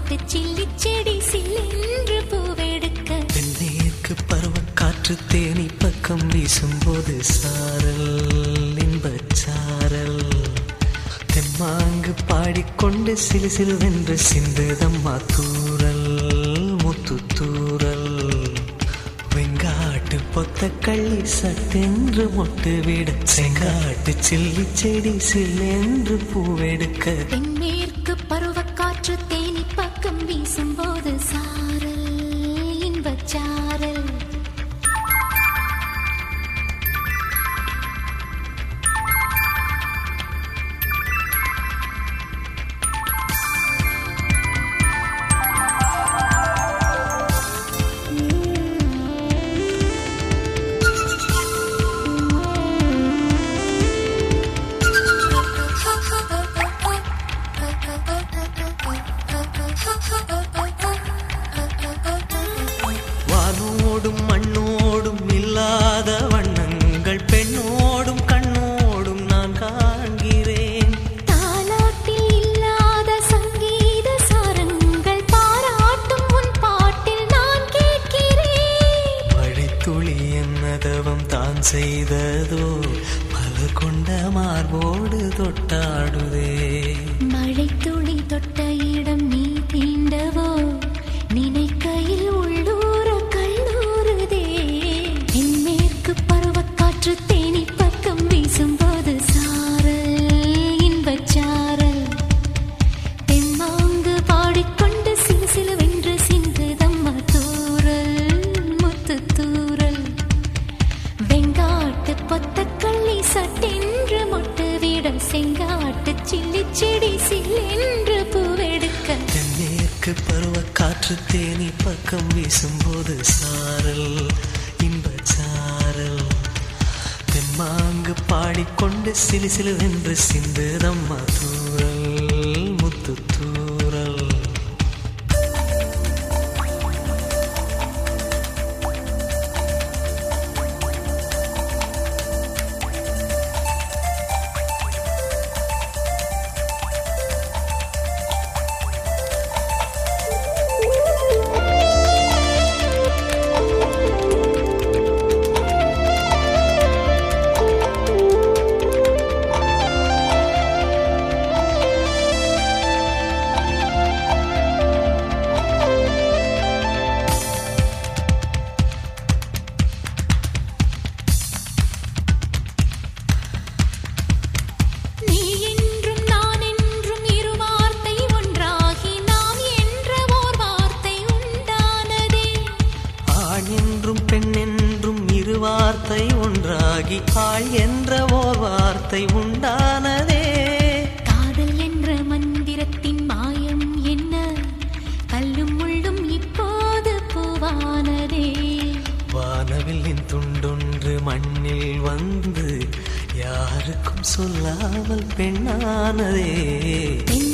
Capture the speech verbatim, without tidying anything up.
செங்காட்டு chilli செடி சில்லென்று பூவெடுக்க தென்னேற்கு பருவக்காற்று தேனி பக்கம் வீசும்போது சாரல் இன்பச்சாரல் தெம்மாங்கு பாடிக்கொண்டு சிலு சிலுவென்று சிந்துதம்மா தூரல் முத்து தூரல் வெங்காட்டு பொத்த கள்ளி சட்டென்று மொட்டு விட செங்காட்டு சில்லி செடி சில்லென்று பூவெடுக்க தென்மேற்கு பருவக்காற்று தேனி பக்கம் வீசும்போது சாரல் இன்பச்சாரல் வானோடும் மண்ணோடும் இல்லாத வண்ணங்கள் பெண்ணோடும் கண்ணோடும் நான் காண்கிறேன் தாலாட்டில் இல்லாத சங்கீத சாரங்கள் பாராட்டும் உன் பாட்டில் நான் கேட்கிறேன் மழைத்துளி என்னதவம் தான் செய்ததோ மலர் கொண்ட மார்போடு தொட்டாடுதே மழை துளி தொட்ட இடம் நீ தீண்டவோ நினைக்கையில் உள்ளூர கல்லூருதே தென்மேற்கு பருவக்காற்று தேனி பக்கம் வீசும்போது சாரல் இன்பச்சாரல் தெம்மாங்கு பாடிக்கொண்டு சிலு சிலுவென்று சிந்துதம்மா தூரல் முத்து தூரல் வெங்காட்டு பொத்தக்கள்ளி சட்டென்று மொட்டு விட செங்காட்டு சில்லி செடி சில்லென்று பூவெடுக்க தென்னேற்கு பருவக்காற்று தேனி பக்கம் வீசும்போது சாரல் இன்பச்சாரல் தெம்மாங்கு பாடிக்கொண்டு சிலு சிலுவென்று சிந்துதம்மா தூரல் முத்து தூரல் நீ என்றும் நான் என்றும் இரு வார்த்தை ஒன்றாகி நாம் என்ற ஓர் வார்த்தை உண்டானதே ஆண் என்றும் பெண் என்றும் இரு வார்த்தை ஒன்றாகி ஆள் என்ற ஓர் வார்த்தை உண்டானதே காதல் என்ற மந்திரத்தின் மாயம் என்ன கல்லும் முள்ளும் இப்போது பூவானதே வானவில்லின் துண்டொன்று மண்ணில் வந்து யாருக்கும் சொல்லாமல் பெண்ணானதே